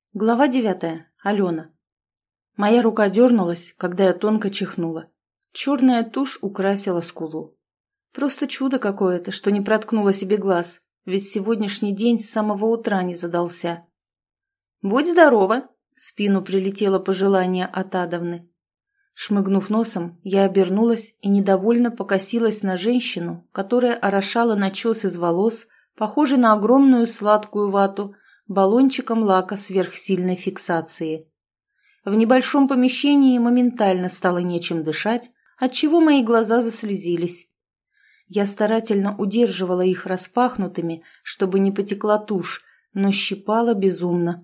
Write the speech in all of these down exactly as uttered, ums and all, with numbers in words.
Глава девятая. Алена. Моя рука дернулась, когда я тонко чихнула. Черная тушь украсила скулу. Просто чудо какое-то, что не проткнула себе глаз, ведь сегодняшний день с самого утра не задался. «Будь здорова!» — в спину прилетело пожелание от Адовны. Шмыгнув носом, я обернулась и недовольно покосилась на женщину, которая орошала начес из волос, похожий на огромную сладкую вату, баллончиком лака сверхсильной фиксации. В небольшом помещении моментально стало нечем дышать, отчего мои глаза заслезились. Я старательно удерживала их распахнутыми, чтобы не потекла тушь, но щипала безумно.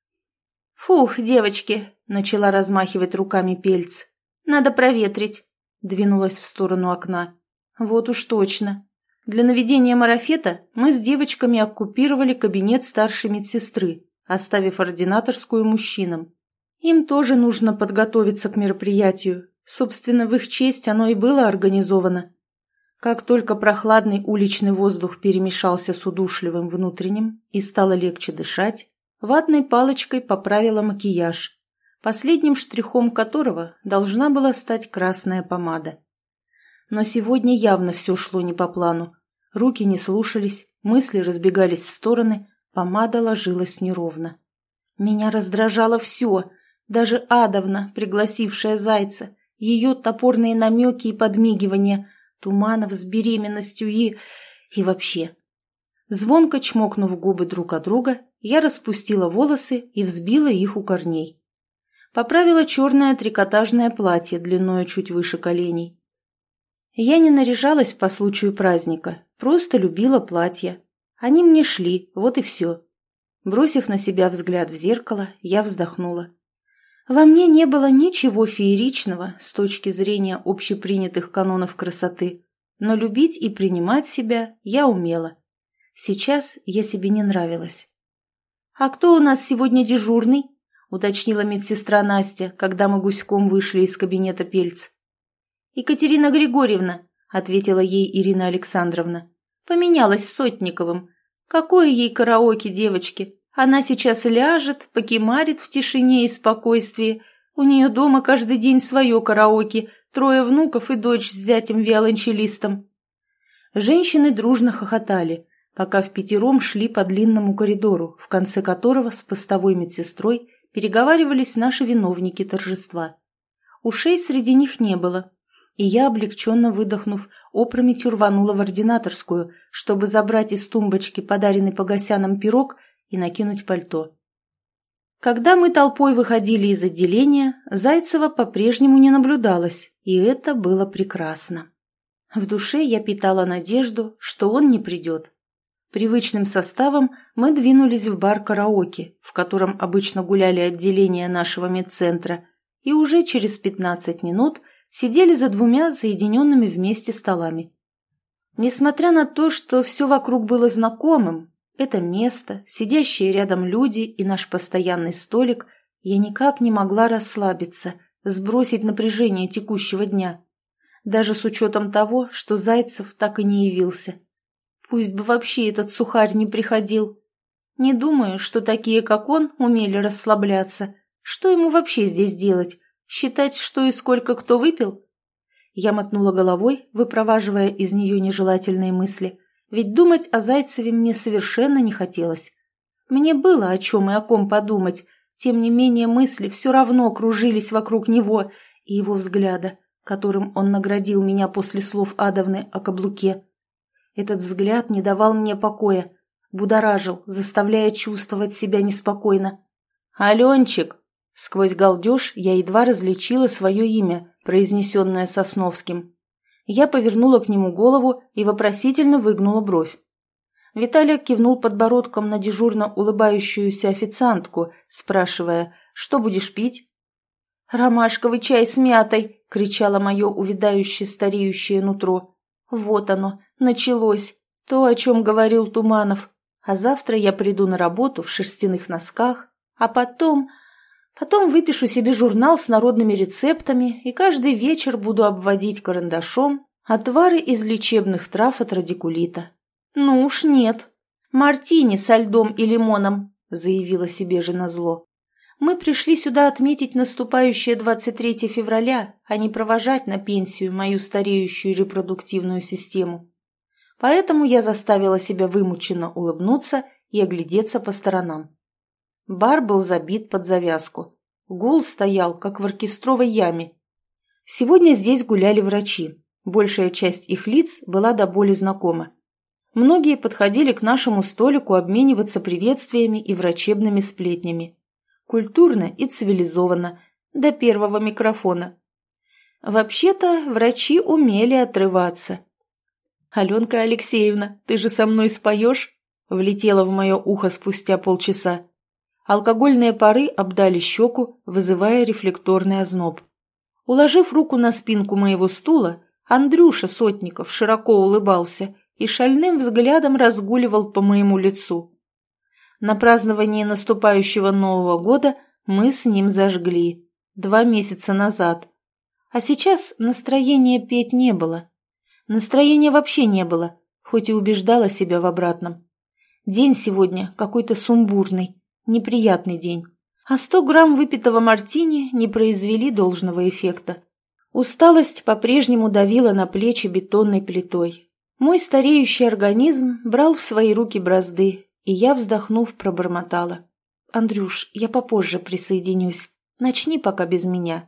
«Фух, девочки!» — начала размахивать руками Пельц. «Надо проветрить!» — двинулась в сторону окна. «Вот уж точно!» Для наведения марафета мы с девочками оккупировали кабинет старшей медсестры, оставив ординаторскую мужчинам. Им тоже нужно подготовиться к мероприятию. Собственно, в их честь оно и было организовано. Как только прохладный уличный воздух перемешался с удушливым внутренним и стало легче дышать, ватной палочкой поправила макияж, последним штрихом которого должна была стать красная помада. Но сегодня явно все шло не по плану. Руки не слушались, мысли разбегались в стороны, помада ложилась неровно. Меня раздражало все, даже Адовна, пригласившая Зайца, ее топорные намеки и подмигивания, Туманов с беременностью и... и вообще. Звонко чмокнув губы друг от друга, я распустила волосы и взбила их у корней. Поправила черное трикотажное платье длиною чуть выше коленей. Я не наряжалась по случаю праздника, просто любила платья. Они мне шли, вот и все. Бросив на себя взгляд в зеркало, я вздохнула. Во мне не было ничего фееричного с точки зрения общепринятых канонов красоты, но любить и принимать себя я умела. Сейчас я себе не нравилась. «А кто у нас сегодня дежурный?» — уточнила медсестра Настя, когда мы гуськом вышли из кабинета Пельц. «Екатерина Григорьевна», — ответила ей Ирина Александровна. «Поменялась с Сотниковым. Какое ей караоке, девочки? Она сейчас ляжет, покемарит в тишине и спокойствии. У нее дома каждый день свое караоке, трое внуков и дочь с зятем-виолончелистом». Женщины дружно хохотали, пока впятером шли по длинному коридору, в конце которого с постовой медсестрой переговаривались наши виновники торжества. Ушей среди них не было. И я, облегченно выдохнув, опрометью рванула в ординаторскую, чтобы забрать из тумбочки подаренный Погосяном пирог и накинуть пальто. Когда мы толпой выходили из отделения, Зайцева по-прежнему не наблюдалось, и это было прекрасно. В душе я питала надежду, что он не придет. Привычным составом мы двинулись в бар караоке, в котором обычно гуляли отделения нашего медцентра, и уже через пятнадцать минут сидели за двумя соединенными вместе столами. Несмотря на то, что все вокруг было знакомым, это место, сидящие рядом люди и наш постоянный столик, я никак не могла расслабиться, сбросить напряжение текущего дня. Даже с учетом того, что Зайцев так и не явился. Пусть бы вообще этот сухарь не приходил. Не думаю, что такие, как он, умели расслабляться. Что ему вообще здесь делать? Считать, что и сколько кто выпил? Я мотнула головой, выпроваживая из нее нежелательные мысли, ведь думать о Зайцеве мне совершенно не хотелось. Мне было о чем и о ком подумать, тем не менее мысли все равно кружились вокруг него и его взгляда, которым он наградил меня после слов Адовны о каблуке. Этот взгляд не давал мне покоя, будоражил, заставляя чувствовать себя неспокойно. «Аленчик!» Сквозь галдеж я едва различила свое имя, произнесенное Сосновским. Я повернула к нему голову и вопросительно выгнула бровь. Виталий кивнул подбородком на дежурно улыбающуюся официантку, спрашивая, что будешь пить? «Ромашковый чай с мятой!» — кричало мое увядающее стареющее нутро. «Вот оно, началось, то, о чем говорил Туманов. А завтра я приду на работу в шерстяных носках, а потом... Потом выпишу себе журнал с народными рецептами и каждый вечер буду обводить карандашом отвары из лечебных трав от радикулита. Ну уж нет. Мартини со льдом и лимоном», — заявила себе же назло. Мы пришли сюда отметить наступающее двадцать третье февраля, а не провожать на пенсию мою стареющую репродуктивную систему. Поэтому я заставила себя вымученно улыбнуться и оглядеться по сторонам. Бар был забит под завязку. Гул стоял, как в оркестровой яме. Сегодня здесь гуляли врачи. Большая часть их лиц была до боли знакома. Многие подходили к нашему столику обмениваться приветствиями и врачебными сплетнями. Культурно и цивилизованно, до первого микрофона. Вообще-то врачи умели отрываться. «Аленка Алексеевна, ты же со мной споешь?» Влетела в мое ухо спустя полчаса. Алкогольные пары обдали щеку, вызывая рефлекторный озноб. Уложив руку на спинку моего стула, Андрюша Сотников широко улыбался и шальным взглядом разгуливал по моему лицу. На праздновании наступающего Нового года мы с ним зажгли. Два месяца назад. А сейчас настроения петь не было. Настроения вообще не было, хоть и убеждала себя в обратном. День сегодня какой-то сумбурный, неприятный день. А сто грамм выпитого мартини не произвели должного эффекта. Усталость по-прежнему давила на плечи бетонной плитой. Мой стареющий организм брал в свои руки бразды, и я, вздохнув, пробормотала. «Андрюш, я попозже присоединюсь. Начни пока без меня».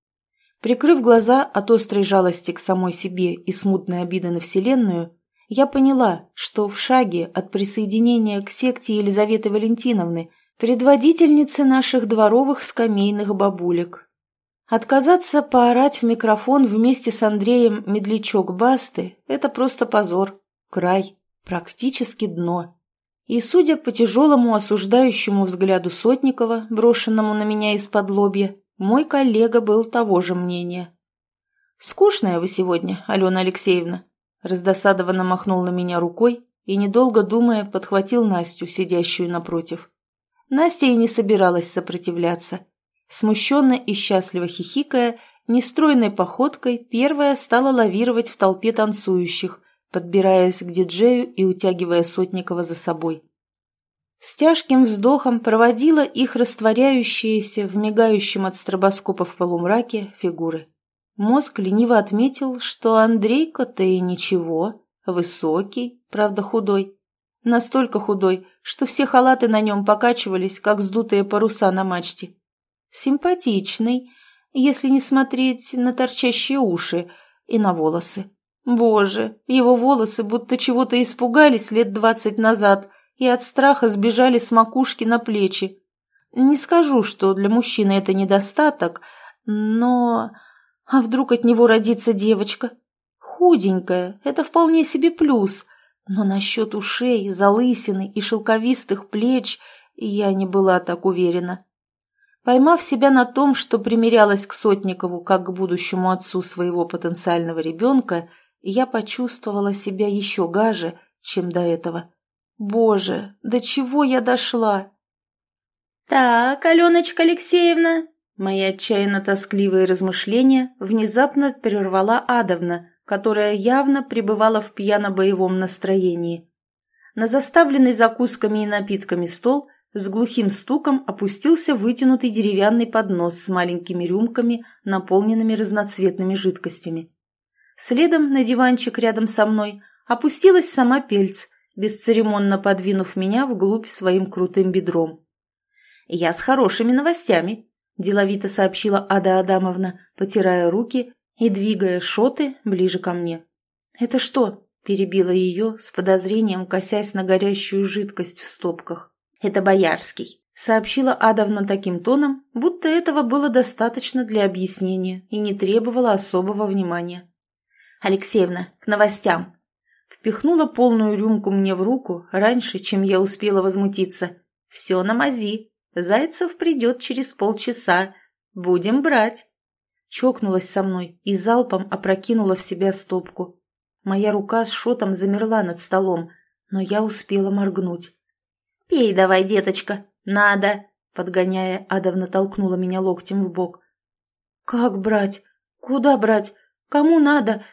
Прикрыв глаза от острой жалости к самой себе и смутной обиды на Вселенную, я поняла, что в шаге от присоединения к секте Елизаветы Валентиновны, предводительницы наших дворовых скамейных бабулек. Отказаться поорать в микрофон вместе с Андреем Медлячок Басты – это просто позор, край, практически дно. И, судя по тяжелому осуждающему взгляду Сотникова, брошенному на меня из-под лобья, мой коллега был того же мнения. «Скучная вы сегодня, Алена Алексеевна», – раздосадованно махнул на меня рукой и, недолго думая, подхватил Настю, сидящую напротив. Настя и не собиралась сопротивляться. Смущенно и счастливо хихикая, нестройной походкой первая стала лавировать в толпе танцующих, подбираясь к диджею и утягивая Сотникова за собой. С тяжким вздохом проводила их растворяющиеся в мигающем от стробоскопов полумраке фигуры. Мозг лениво отметил, что Андрейко-то и ничего, высокий, правда худой. Настолько худой, что все халаты на нем покачивались, как сдутые паруса на мачте. Симпатичный, если не смотреть на торчащие уши и на волосы. Боже, его волосы будто чего-то испугались лет двадцать назад и от страха сбежали с макушки на плечи. Не скажу, что для мужчины это недостаток, но... А вдруг от него родится девочка? Худенькая, это вполне себе плюс, но насчет ушей, залысины и шелковистых плеч я не была так уверена. Поймав себя на том, что примирялась к Сотникову как к будущему отцу своего потенциального ребенка, я почувствовала себя еще гаже, чем до этого. Боже, до чего я дошла? «Так, Аленочка Алексеевна», мои отчаянно-тоскливые размышления внезапно прервала Адовна, которая явно пребывала в пьяно-боевом настроении. На заставленный закусками и напитками стол с глухим стуком опустился вытянутый деревянный поднос с маленькими рюмками, наполненными разноцветными жидкостями. Следом на диванчик рядом со мной опустилась сама Пельц, бесцеремонно подвинув меня вглубь своим крутым бедром. «Я с хорошими новостями», – деловито сообщила Ада Адамовна, потирая руки и двигая шоты ближе ко мне. «Это что?» – перебила ее, с подозрением косясь на горящую жидкость в стопках. «Это Боярский», – сообщила Адовна таким тоном, будто этого было достаточно для объяснения и не требовало особого внимания. «Алексеевна, к новостям!» Впихнула полную рюмку мне в руку раньше, чем я успела возмутиться. «Все на мази. Зайцев придет через полчаса. Будем брать». Чокнулась со мной и залпом опрокинула в себя стопку. Моя рука с шотом замерла над столом, но я успела моргнуть. «Пей давай, деточка, надо!» Подгоняя, Адовна толкнула меня локтем в бок. «Как брать? Куда брать? Кому надо?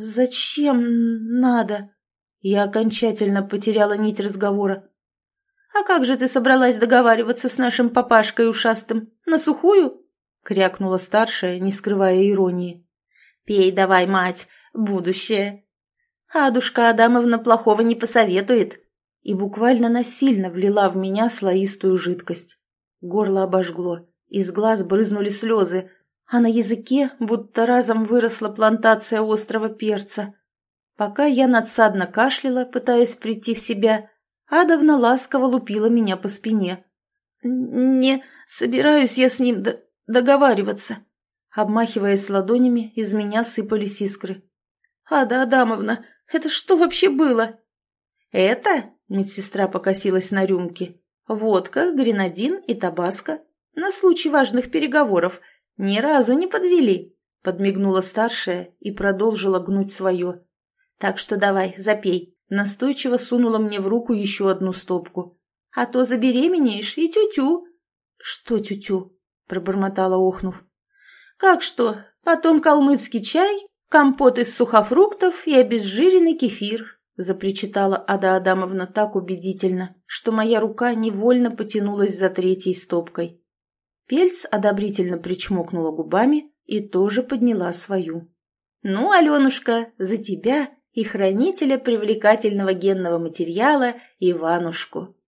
Зачем надо?» Я окончательно потеряла нить разговора. «А как же ты собралась договариваться с нашим папашкой ушастым? На сухую?» — крякнула старшая, не скрывая иронии. «Пей давай, мать, будущее». «Адушка Адамовна плохого не посоветует», и буквально насильно влила в меня слоистую жидкость. Горло обожгло, из глаз брызнули слезы, а на языке будто разом выросла плантация острого перца. Пока я надсадно кашляла, пытаясь прийти в себя, Адовна ласково лупила меня по спине. «Не собираюсь я с ним д- договариваться». Обмахиваясь ладонями, из меня сыпались искры. «Ада Адамовна, это что вообще было?» «Это?» — медсестра покосилась на рюмки. «Водка, гренадин и табаско. На случай важных переговоров. Ни разу не подвели», — подмигнула старшая и продолжила гнуть свое. «Так что давай, запей». Настойчиво сунула мне в руку еще одну стопку. «А то забеременеешь и тю-тю». «Что тю-тю?» — пробормотала, охнув. «Как что? Потом калмыцкий чай, компот из сухофруктов и обезжиренный кефир», — запричитала Ада Адамовна так убедительно, что моя рука невольно потянулась за третьей стопкой. Пельц одобрительно причмокнула губами и тоже подняла свою. «Ну, Аленушка, за тебя и хранителя привлекательного генного материала Иванушку».